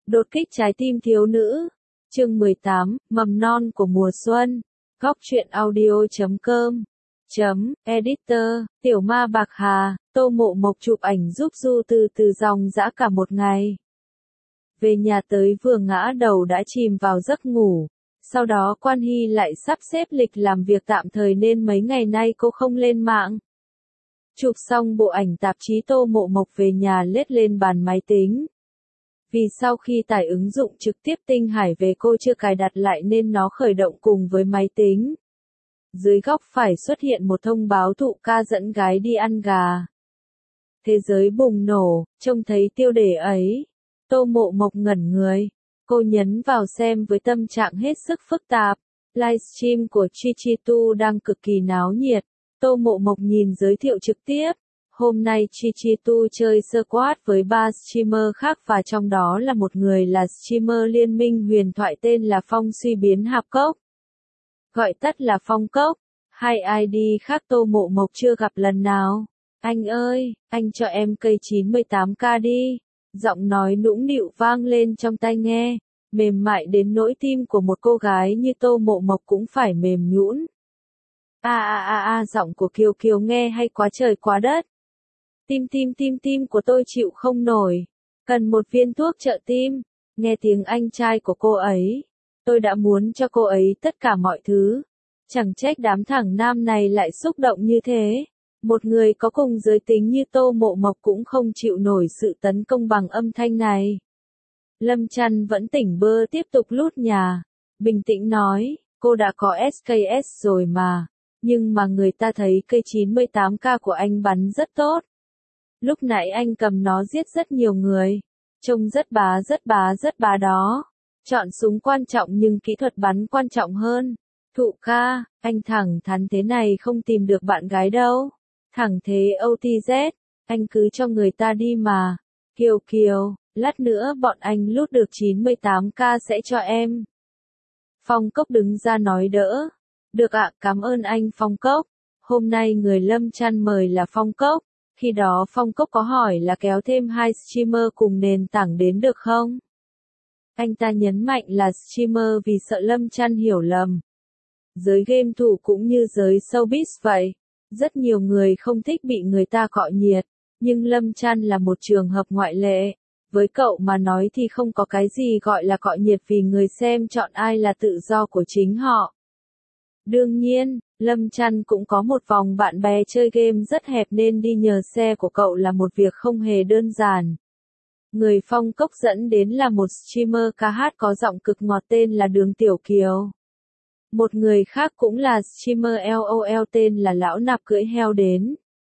Đột kích trái tim thiếu nữ. Chương 18, mầm non của mùa xuân. Góc truyện audio.com Editor, Tiểu Ma Bạc Hà, Tô Mộ Mộc chụp ảnh giúp Du từ từ dòng dã cả một ngày. Về nhà tới vừa ngã đầu đã chìm vào giấc ngủ. Sau đó Quan Hy lại sắp xếp lịch làm việc tạm thời nên mấy ngày nay cô không lên mạng. Chụp xong bộ ảnh tạp chí Tô Mộ Mộc về nhà lết lên bàn máy tính. Vì sau khi tải ứng dụng trực tiếp Tinh Hải về cô chưa cài đặt lại nên nó khởi động cùng với máy tính. Dưới góc phải xuất hiện một thông báo thụ ca dẫn gái đi ăn gà. Thế giới bùng nổ, trông thấy tiêu đề ấy. Tô Mộ Mộc ngẩn người. Cô nhấn vào xem với tâm trạng hết sức phức tạp. Livestream của Chichitu đang cực kỳ náo nhiệt. Tô Mộ Mộc nhìn giới thiệu trực tiếp. Hôm nay Chichitu chơi squad với 3 streamer khác và trong đó là một người là streamer liên minh huyền thoại tên là Phong Suy Biến Hạp Cốc. Gọi tắt là Phong Cốc. Hai ID khác Tô Mộ Mộc chưa gặp lần nào. Anh ơi, anh cho em cây 98k đi. Giọng nói nũng nịu vang lên trong tai nghe. Mềm mại đến nỗi tim của một cô gái như Tô Mộ Mộc cũng phải mềm nhũn. Giọng của Kiều Kiều nghe hay quá trời quá đất. Tim của tôi chịu không nổi. Cần một viên thuốc trợ tim. Nghe tiếng anh trai của cô ấy. Tôi đã muốn cho cô ấy tất cả mọi thứ. Chẳng trách đám thằng nam này lại xúc động như thế. Một người có cùng giới tính như Tô Mộ Mộc cũng không chịu nổi sự tấn công bằng âm thanh này. Lâm Chăn vẫn tỉnh bơ tiếp tục lút nhà. Bình tĩnh nói, cô đã có SKS rồi mà. Nhưng mà người ta thấy cây 98k của anh bắn rất tốt. Lúc nãy anh cầm nó giết rất nhiều người. Trông rất bá đó. Chọn súng quan trọng nhưng kỹ thuật bắn quan trọng hơn. Thụ ca, anh thẳng thắn thế này không tìm được bạn gái đâu. Thẳng thế OTZ, anh cứ cho người ta đi mà. Kiều Kiều, lát nữa bọn anh lút được 98k sẽ cho em. Phong Cốc đứng ra nói đỡ. Được ạ, cảm ơn anh Phong Cốc. Hôm nay người Lâm Chăn mời là Phong Cốc. Khi đó Phong Cốc có hỏi là kéo thêm 2 streamer cùng nền tảng đến được không? Anh ta nhấn mạnh là streamer vì sợ Lâm Chăn hiểu lầm. Giới game thủ cũng như giới showbiz vậy. Rất nhiều người không thích bị người ta cọ nhiệt. Nhưng Lâm Chăn là một trường hợp ngoại lệ. Với cậu mà nói thì không có cái gì gọi là cọ nhiệt vì người xem chọn ai là tự do của chính họ. Đương nhiên, Lâm Chăn cũng có một vòng bạn bè chơi game rất hẹp nên đi nhờ xe của cậu là một việc không hề đơn giản. Người Phong Cốc dẫn đến là một streamer ca hát có giọng cực ngọt tên là Đường Tiểu Kiều. Một người khác cũng là streamer LOL tên là Lão Nạp cưỡi heo đến.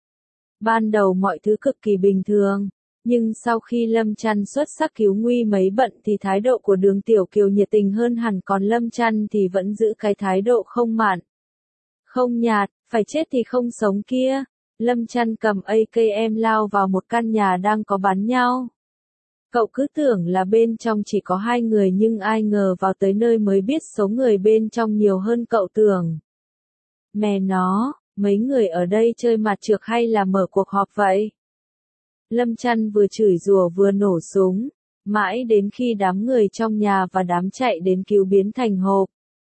Ban đầu mọi thứ cực kỳ bình thường, nhưng sau khi Lâm Chăn xuất sắc cứu nguy mấy bận thì thái độ của Đường Tiểu Kiều nhiệt tình hơn hẳn còn Lâm Chăn thì vẫn giữ cái thái độ không mặn. Không nhạt, phải chết thì không sống kia. Lâm Chăn cầm AKM lao vào một căn nhà đang có bắn nhau. Cậu cứ tưởng là bên trong chỉ có 2 người nhưng ai ngờ vào tới nơi mới biết số người bên trong nhiều hơn cậu tưởng. Mẹ nó, mấy người ở đây chơi mặt trược hay là mở cuộc họp vậy? Lâm Chăn vừa chửi rủa vừa nổ súng, mãi đến khi đám người trong nhà và đám chạy đến cứu biến thành hộp.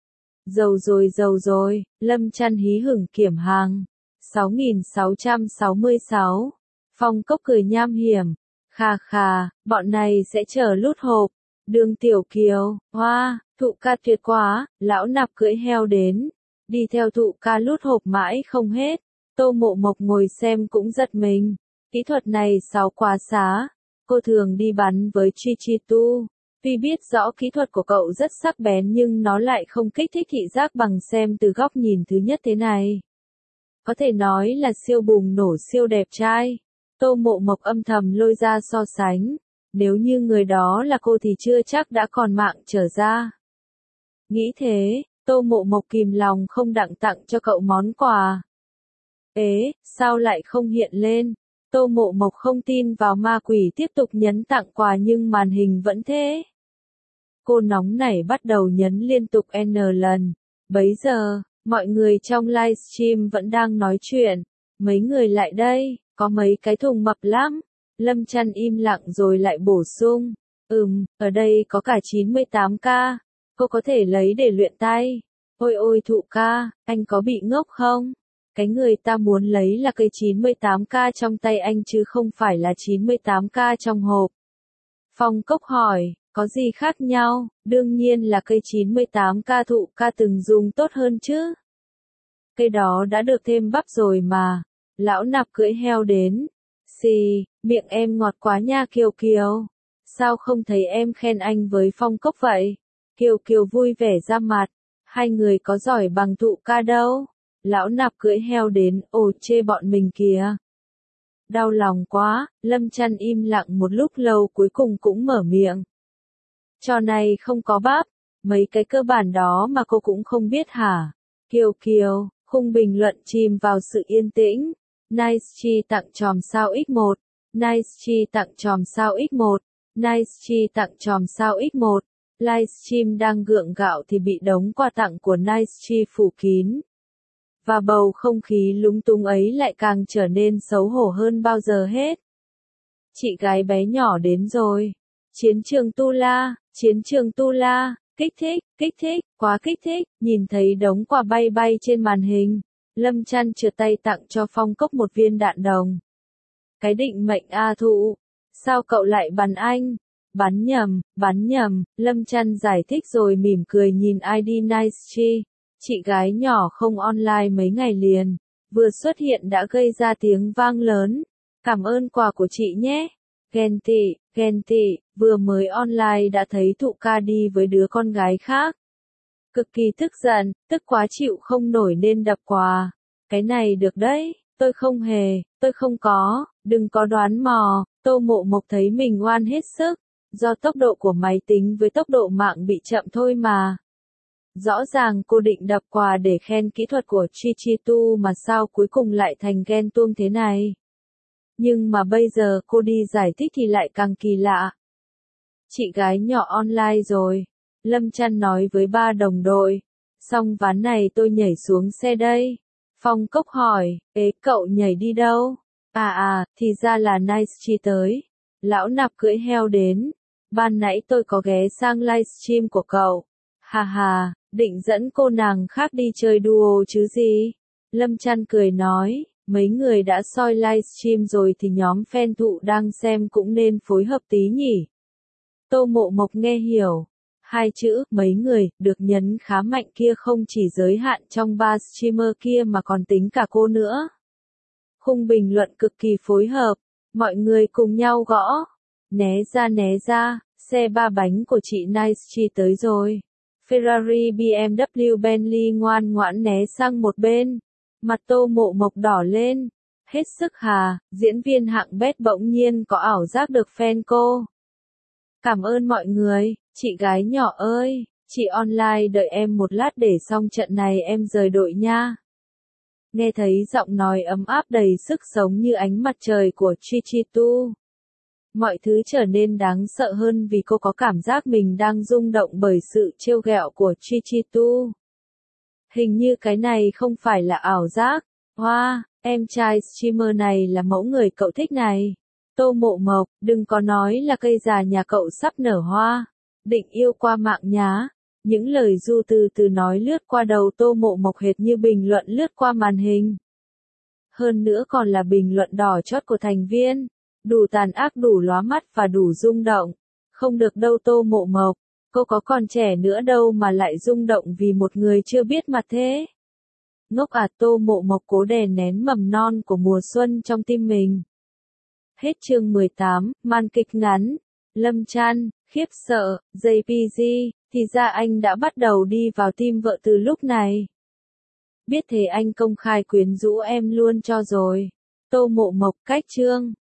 Dầu rồi, Lâm Chăn hí hửng kiểm hàng. 6666. Phong Cốc cười nham hiểm. Khà, bọn này sẽ chờ lút hộp. Đường Tiểu Kiều, hoa, thụ ca tuyệt quá, Lão Nạp cưỡi heo đến. Đi theo thụ ca lút hộp mãi không hết. Tô Mộ Mộc ngồi xem cũng giật mình. Kỹ thuật này xáo quá xá. Cô thường đi bắn với Chichitu. Tuy biết rõ kỹ thuật của cậu rất sắc bén nhưng nó lại không kích thích thị giác bằng xem từ góc nhìn thứ nhất thế này. Có thể nói là siêu bùng nổ siêu đẹp trai. Tô Mộ Mộc âm thầm lôi ra so sánh. Nếu như người đó là cô thì chưa chắc đã còn mạng trở ra. Nghĩ thế, Tô Mộ Mộc kìm lòng không đặng tặng cho cậu món quà. Ế, sao lại không hiện lên? Tô Mộ Mộc không tin vào ma quỷ tiếp tục nhấn tặng quà nhưng màn hình vẫn thế. Cô nóng nảy bắt đầu nhấn liên tục N lần. Bấy giờ, mọi người trong livestream vẫn đang nói chuyện. Mấy người lại đây, có mấy cái thùng mập lắm. Lâm Chăn im lặng rồi lại bổ sung. Ở đây có cả 98k, cô có thể lấy để luyện tay. Ôi ôi Thụ ca, anh có bị ngốc không? Cái người ta muốn lấy là cây 98k trong tay anh chứ không phải là 98k trong hộp. Phong Cốc hỏi, có gì khác nhau? Đương nhiên là cây 98k Thụ ca từng dùng tốt hơn chứ. Cây đó đã được thêm bắp rồi mà. Lão Nạp cưỡi heo đến. Xì, miệng em ngọt quá nha Kiều Kiều. Sao không thấy em khen anh với Phong Cốc vậy? Kiều Kiều vui vẻ ra mặt. Hai người có giỏi bằng Thụ ca đâu. Lão Nạp cưỡi heo đến, ồ chê bọn mình kìa. Đau lòng quá, Lâm Chăn im lặng một lúc lâu cuối cùng cũng mở miệng. Trò này không có bắp, mấy cái cơ bản đó mà cô cũng không biết hả? Kiều Kiều, khung bình luận chìm vào sự yên tĩnh. Nice Chi tặng chòm sao x1. Nice Chi tặng chòm sao x1. Nice Chi tặng chòm sao x1. Livestream đang gượng gạo thì bị đống quà tặng của Nice Chi phủ kín. Và bầu không khí lúng túng ấy lại càng trở nên xấu hổ hơn bao giờ hết. Chị gái bé nhỏ đến rồi. Chiến trường Tu La, kích thích, quá kích thích, nhìn thấy đống quà bay bay trên màn hình. Lâm Chăn trượt tay tặng cho Phong Cốc một viên đạn đồng. Cái định mệnh A Thụ, sao cậu lại bắn anh? Bắn nhầm, Lâm Chăn giải thích rồi mỉm cười nhìn ID Nice Chi. Chị gái nhỏ không online mấy ngày liền, vừa xuất hiện đã gây ra tiếng vang lớn. Cảm ơn quà của chị nhé. Ghen tị, vừa mới online đã thấy Thụ ca đi với đứa con gái khác. Cực kỳ tức giận, tức quá chịu không nổi nên đập quà. Cái này được đấy, tôi không có, đừng có đoán mò. Tô Mộ Mộc thấy mình oan hết sức, do tốc độ của máy tính với tốc độ mạng bị chậm thôi mà. Rõ ràng cô định đập quà để khen kỹ thuật của Chi Chi Tu mà sao cuối cùng lại thành ghen tuông thế này. Nhưng mà bây giờ cô đi giải thích thì lại càng kỳ lạ. Chị gái nhỏ online rồi. Lâm Chăn nói với ba đồng đội. Xong ván này tôi nhảy xuống xe đây. Phong Cốc hỏi, cậu nhảy đi đâu? Thì ra là Nice Chi tới. Lão Nạp cưỡi heo đến. Ban nãy tôi có ghé sang livestream của cậu. Hà, định dẫn cô nàng khác đi chơi duo chứ gì? Lâm Chăn cười nói, mấy người đã soi livestream rồi thì nhóm fan Thụ đang xem cũng nên phối hợp tí nhỉ. Tô Mộ Mộc nghe hiểu. Hai chữ, mấy người, được nhấn khá mạnh kia không chỉ giới hạn trong ba streamer kia mà còn tính cả cô nữa. Khung bình luận cực kỳ phối hợp. Mọi người cùng nhau gõ. Né ra, xe ba bánh của chị Nice Chi tới rồi. Ferrari BMW Bentley ngoan ngoãn né sang một bên. Mặt Tô Mộ Mộc đỏ lên. Hết sức hà, diễn viên hạng bét bỗng nhiên có ảo giác được fan cô. Cảm ơn mọi người, chị gái nhỏ ơi, chị online đợi em một lát để xong trận này em rời đội nha. Nghe thấy giọng nói ấm áp đầy sức sống như ánh mặt trời của Chi Chi Tu. Mọi thứ trở nên đáng sợ hơn vì cô có cảm giác mình đang rung động bởi sự trêu ghẹo của Chi Chi Tu. Hình như cái này không phải là ảo giác. Hoa, em trai streamer này là mẫu người cậu thích này. Tô Mộ Mộc, đừng có nói là cây già nhà cậu sắp nở hoa. Định yêu qua mạng nhá. Những lời du từ từ nói lướt qua đầu Tô Mộ Mộc hệt như bình luận lướt qua màn hình. Hơn nữa còn là bình luận đỏ chót của thành viên. Đủ tàn ác, đủ lóa mắt và đủ rung động. Không được đâu Tô Mộ Mộc. Cô có còn trẻ nữa đâu mà lại rung động vì một người chưa biết mặt thế. Ngốc à, Tô Mộ Mộc cố đè nén mầm non của mùa xuân trong tim mình. Hết chương 18, màn kịch ngắn. Lâm Chăn, khiếp sợ, JPG, thì ra anh đã bắt đầu đi vào tim vợ từ lúc này. Biết thế anh công khai quyến rũ em luôn cho rồi. Tô Mộ Mộc, cách chương.